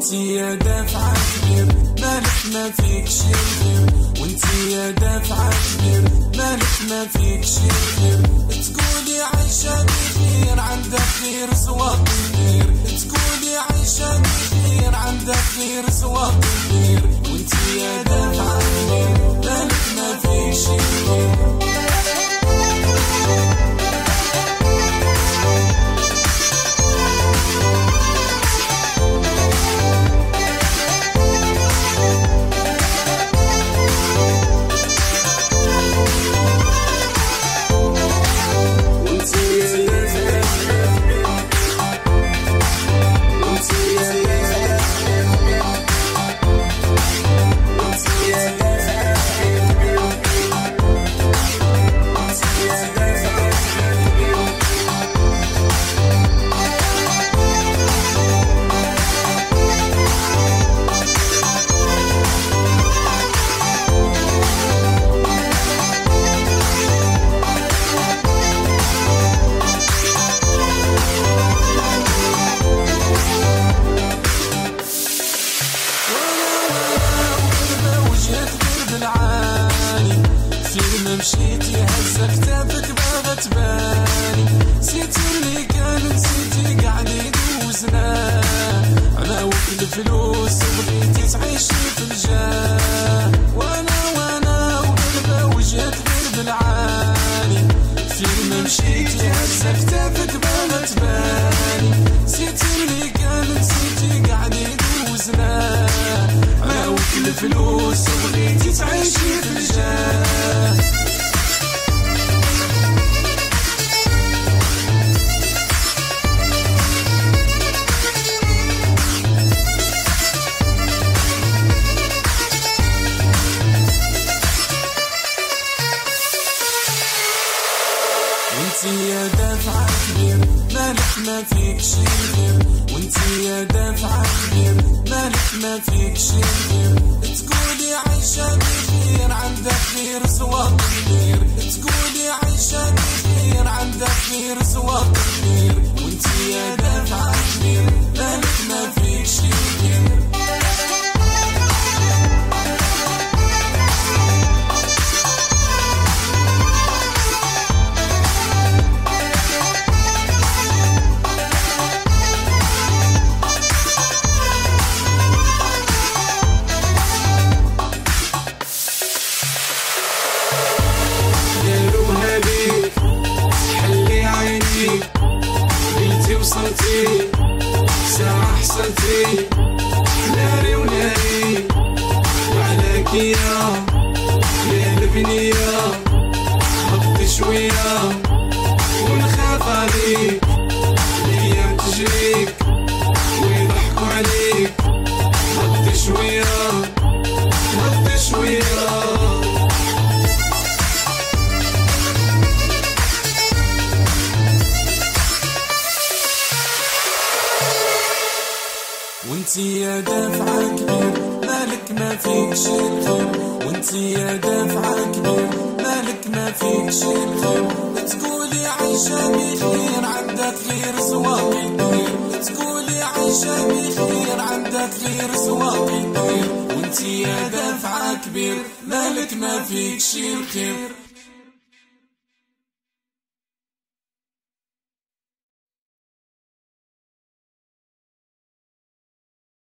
وانتي يا دافعة كبير مالك ما فيك شي خير، وانتي يا دافعة كبير مالك ما فيك شي خير. تقولي عايشة بخير عندك خير سواق خير، تقولي عايشة بخير عندك خير سواق خير. وانتي يا دافعة كبير مالك ما فيك شي خير. مشيتي هزة كتافك باغا تباني، نسيتي اللي كان نسيتي قاعد يدوزنا عماوك الفلوس وبغيتي تعيشي في الجاه. وانا وقلبة وجهك غير بالعاني، فين ما مشيتي هزة كتافك باغا تباني، نسيتي اللي كان نسيتي قاعد يدوزنا عماوك الفلوس وبغيتي تعيشي في الجاه. وانتي يا دافعة كبير مالك ما فيك شي خير، وانتي يا دافعة كبير مالك ما فيك شي خير. تقولي عايشة بخير عندك خير سواق خير، تقولي عايشة بخير عندك خير سواق خير. وانتي يا دافعة كبير مالك ما فيك شي خير. وصلتي ساعة حصلتي ناري وناري وعلاك يا البنية هبطي شوية ونخاف عليك الأيام تجريك ويضحكوا عليك. هبطي شوية هبطي شوية. وانتي يا دافعة كبير مالك ما فيك شي خير، وانتي يا دافعة كبير مالك ما فيك شي خير. تقولي عايشة بخير عندك غير سواق خير، تقولي عايشة بخير عندك غير سواق خير. وانتي يا دافعة كبير مالك ما فيك شي خير.